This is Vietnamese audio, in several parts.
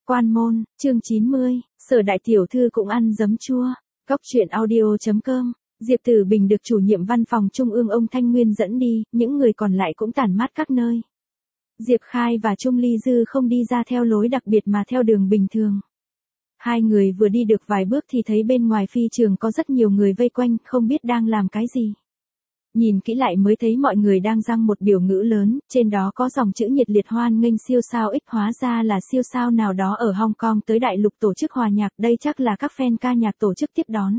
Quan môn, chương 90, Sở đại tiểu thư cũng ăn giấm chua. Góc truyện audio.com. Diệp Tử Bình được chủ nhiệm văn phòng trung ương ông Thanh Nguyên dẫn đi, những người còn lại cũng tản mát các nơi. Diệp Khai và Trung Ly Dư không đi ra theo lối đặc biệt mà theo đường bình thường. Hai người vừa đi được vài bước thì thấy bên ngoài phi trường có rất nhiều người vây quanh, không biết đang làm cái gì. Nhìn kỹ lại mới thấy mọi người đang giăng một biểu ngữ lớn, trên đó có dòng chữ nhiệt liệt hoan nghênh siêu sao X, hóa ra là siêu sao nào đó ở Hong Kong tới đại lục tổ chức hòa nhạc, đây chắc là các fan ca nhạc tổ chức tiếp đón.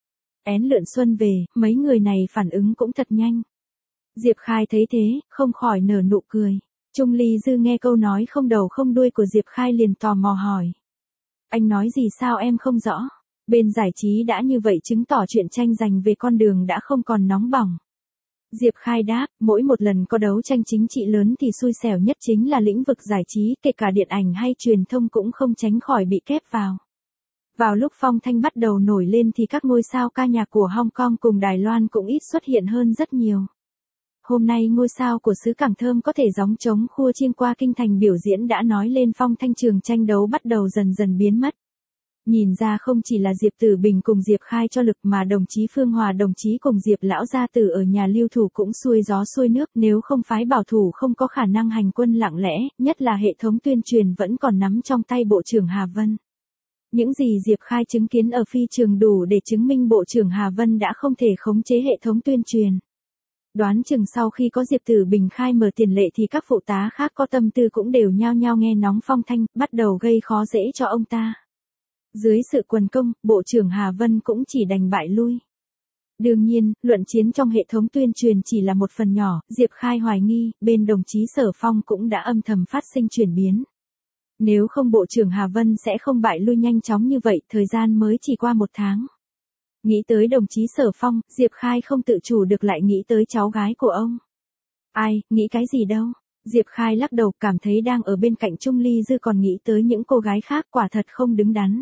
Én lượn xuân về, mấy người này phản ứng cũng thật nhanh. Diệp Khai thấy thế, không khỏi nở nụ cười. Trung Ly Dư nghe câu nói không đầu không đuôi của Diệp Khai liền tò mò hỏi. Anh nói gì sao em không rõ? Bên giải trí đã như vậy chứng tỏ chuyện tranh giành về con đường đã không còn nóng bỏng. Diệp Khai đáp, mỗi một lần có đấu tranh chính trị lớn thì xui xẻo nhất chính là lĩnh vực giải trí, kể cả điện ảnh hay truyền thông cũng không tránh khỏi bị kép vào. Vào lúc phong thanh bắt đầu nổi lên thì các ngôi sao ca nhạc của Hong Kong cùng Đài Loan cũng ít xuất hiện hơn rất nhiều. Hôm nay ngôi sao của xứ Cảng Thơm có thể gióng trống khua chiêng qua kinh thành biểu diễn đã nói lên phong thanh trường tranh đấu bắt đầu dần dần biến mất. Nhìn ra không chỉ là Diệp Tử Bình cùng Diệp Khai cho lực mà đồng chí Phương Hòa đồng chí cùng Diệp Lão gia tử ở nhà lưu thủ cũng xuôi gió xuôi nước, nếu không phái bảo thủ không có khả năng hành quân lặng lẽ, nhất là hệ thống tuyên truyền vẫn còn nắm trong tay Bộ trưởng Hà Vân. Những gì Diệp Khai chứng kiến ở phi trường đủ để chứng minh Bộ trưởng Hà Vân đã không thể khống chế hệ thống tuyên truyền. Đoán chừng sau khi có Diệp Tử Bình khai mở tiền lệ thì các phụ tá khác có tâm tư cũng đều nhao nhao nghe nóng phong thanh, bắt đầu gây khó dễ cho ông ta. Dưới sự quần công, Bộ trưởng Hà Vân cũng chỉ đành bại lui. Đương nhiên, luận chiến trong hệ thống tuyên truyền chỉ là một phần nhỏ, Diệp Khai hoài nghi, bên đồng chí Sở Phong cũng đã âm thầm phát sinh chuyển biến. Nếu không Bộ trưởng Hà Vân sẽ không bại lui nhanh chóng như vậy, thời gian mới chỉ qua 1 tháng. Nghĩ tới đồng chí Sở Phong, Diệp Khai không tự chủ được lại nghĩ tới cháu gái của ông. Ai, nghĩ cái gì đâu. Diệp Khai lắc đầu cảm thấy đang ở bên cạnh Trung Ly Dư còn nghĩ tới những cô gái khác quả thật không đứng đắn.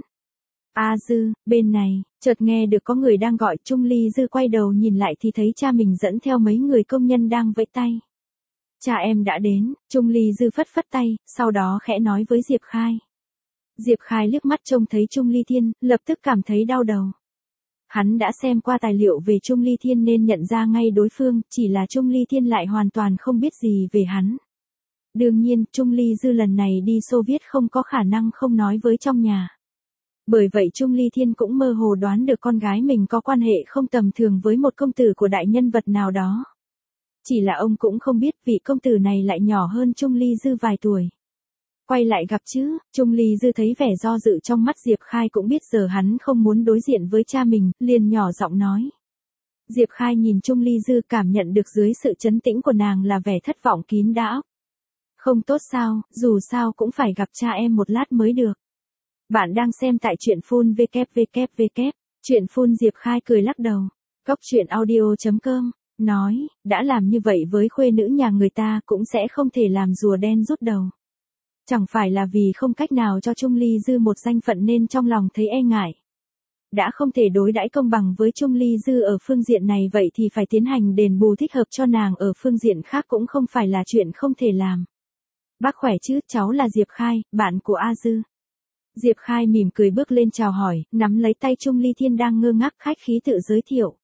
Dư, bên này, chợt nghe được có người đang gọi Trung Ly Dư quay đầu nhìn lại thì thấy cha mình dẫn theo mấy người công nhân đang vẫy tay. Cha em đã đến, Trung Ly Dư phất phất tay, sau đó khẽ nói với Diệp Khai. Diệp Khai liếc mắt trông thấy Trung Ly Thiên, lập tức cảm thấy đau đầu. Hắn đã xem qua tài liệu về Trung Ly Thiên nên nhận ra ngay đối phương, chỉ là Trung Ly Thiên lại hoàn toàn không biết gì về hắn. Đương nhiên, Trung Ly Dư lần này đi Xô Viết không có khả năng không nói với trong nhà. Bởi vậy Trung Ly Thiên cũng mơ hồ đoán được con gái mình có quan hệ không tầm thường với một công tử của đại nhân vật nào đó. Chỉ là ông cũng không biết vị công tử này lại nhỏ hơn Trung Ly Dư vài tuổi. Quay lại gặp chứ, Trung Ly Dư thấy vẻ do dự trong mắt Diệp Khai cũng biết giờ hắn không muốn đối diện với cha mình, liền nhỏ giọng nói. Diệp Khai nhìn Trung Ly Dư cảm nhận được dưới sự trấn tĩnh của nàng là vẻ thất vọng kín đáo. Không tốt sao, dù sao cũng phải gặp cha em một lát mới được. Bạn đang xem tại truyện phun www. Truyện phun Diệp Khai cười lắc đầu. Góc truyện audio.com, nói, đã làm như vậy với khuê nữ nhà người ta cũng sẽ không thể làm rùa đen rút đầu. Chẳng phải là vì không cách nào cho Trung Ly Dư một danh phận nên trong lòng thấy e ngại. Đã không thể đối đãi công bằng với Trung Ly Dư ở phương diện này vậy thì phải tiến hành đền bù thích hợp cho nàng ở phương diện khác cũng không phải là chuyện không thể làm. Bác khỏe chứ, cháu là Diệp Khai, bạn của Dư. Diệp Khai mỉm cười bước lên chào hỏi, nắm lấy tay Trung Ly Thiên đang ngơ ngác khách khí tự giới thiệu.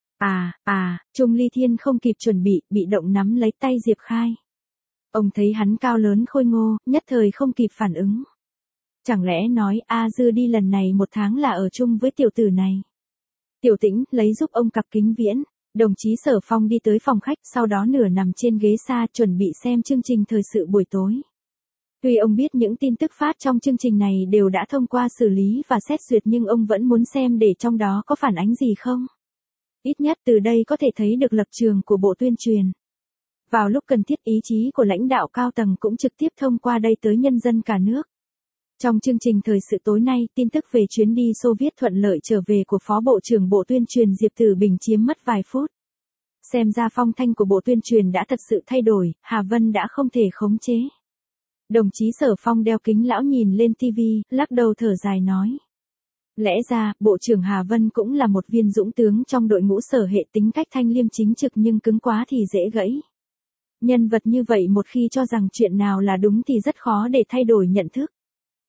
Trung Ly Thiên không kịp chuẩn bị động nắm lấy tay Diệp Khai. Ông thấy hắn cao lớn khôi ngô, nhất thời không kịp phản ứng. Chẳng lẽ nói Dư đi lần này 1 tháng là ở chung với tiểu tử này. Tiểu Tĩnh lấy giúp ông cặp kính viễn, đồng chí Sở Phong đi tới phòng khách sau đó nửa nằm trên ghế xa chuẩn bị xem chương trình thời sự buổi tối. Tuy ông biết những tin tức phát trong chương trình này đều đã thông qua xử lý và xét duyệt nhưng ông vẫn muốn xem để trong đó có phản ánh gì không. Ít nhất từ đây có thể thấy được lập trường của Bộ Tuyên truyền. Vào lúc cần thiết ý chí của lãnh đạo cao tầng cũng trực tiếp thông qua đây tới nhân dân cả nước. Trong chương trình thời sự tối nay, tin tức về chuyến đi Xô Viết thuận lợi trở về của Phó Bộ trưởng Bộ Tuyên truyền Diệp Tử Bình chiếm mất vài phút. Xem ra phong thanh của Bộ Tuyên truyền đã thật sự thay đổi, Hà Vân đã không thể khống chế. Đồng chí Sở Phong đeo kính lão nhìn lên TV, lắc đầu thở dài nói. Lẽ ra, Bộ trưởng Hà Vân cũng là một viên dũng tướng trong đội ngũ Sở hệ tính cách thanh liêm chính trực nhưng cứng quá thì dễ gãy. Nhân vật như vậy một khi cho rằng chuyện nào là đúng thì rất khó để thay đổi nhận thức.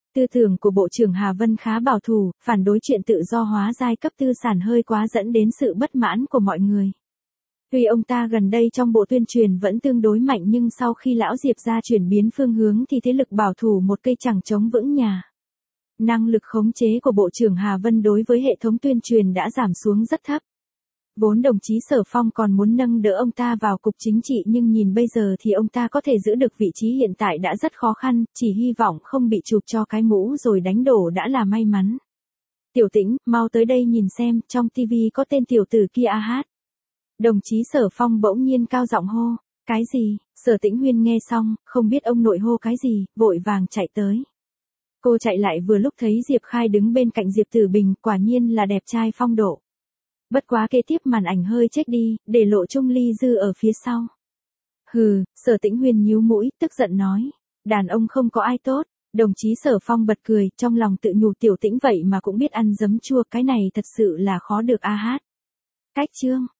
Tư tưởng của Bộ trưởng Hà Vân khá bảo thủ, phản đối chuyện tự do hóa giai cấp tư sản hơi quá dẫn đến sự bất mãn của mọi người. Tuy ông ta gần đây trong bộ tuyên truyền vẫn tương đối mạnh nhưng sau khi lão Diệp ra chuyển biến phương hướng thì thế lực bảo thủ một cây chẳng chống vững nhà. Năng lực khống chế của Bộ trưởng Hà Vân đối với hệ thống tuyên truyền đã giảm xuống rất thấp. Vốn đồng chí Sở Phong còn muốn nâng đỡ ông ta vào cục chính trị nhưng nhìn bây giờ thì ông ta có thể giữ được vị trí hiện tại đã rất khó khăn, chỉ hy vọng không bị chụp cho cái mũ rồi đánh đổ đã là may mắn. Tiểu Tĩnh, mau tới đây nhìn xem, trong tivi có tên tiểu tử kia hát. Đồng chí Sở Phong bỗng nhiên cao giọng hô, cái gì? Sở Tĩnh Huyên nghe xong, không biết ông nội hô cái gì, vội vàng chạy tới. Cô chạy lại vừa lúc thấy Diệp Khai đứng bên cạnh Diệp Tử Bình, quả nhiên là đẹp trai phong độ. Bất quá kế tiếp màn ảnh hơi chết đi, để lộ Trung Ly Dư ở phía sau. Hừ, Sở Tĩnh Huyên nhíu mũi, tức giận nói. Đàn ông không có ai tốt. Đồng chí Sở Phong bật cười, trong lòng tự nhủ Tiểu Tĩnh vậy mà cũng biết ăn giấm chua, cái này thật sự là khó được a hát. Cách chương.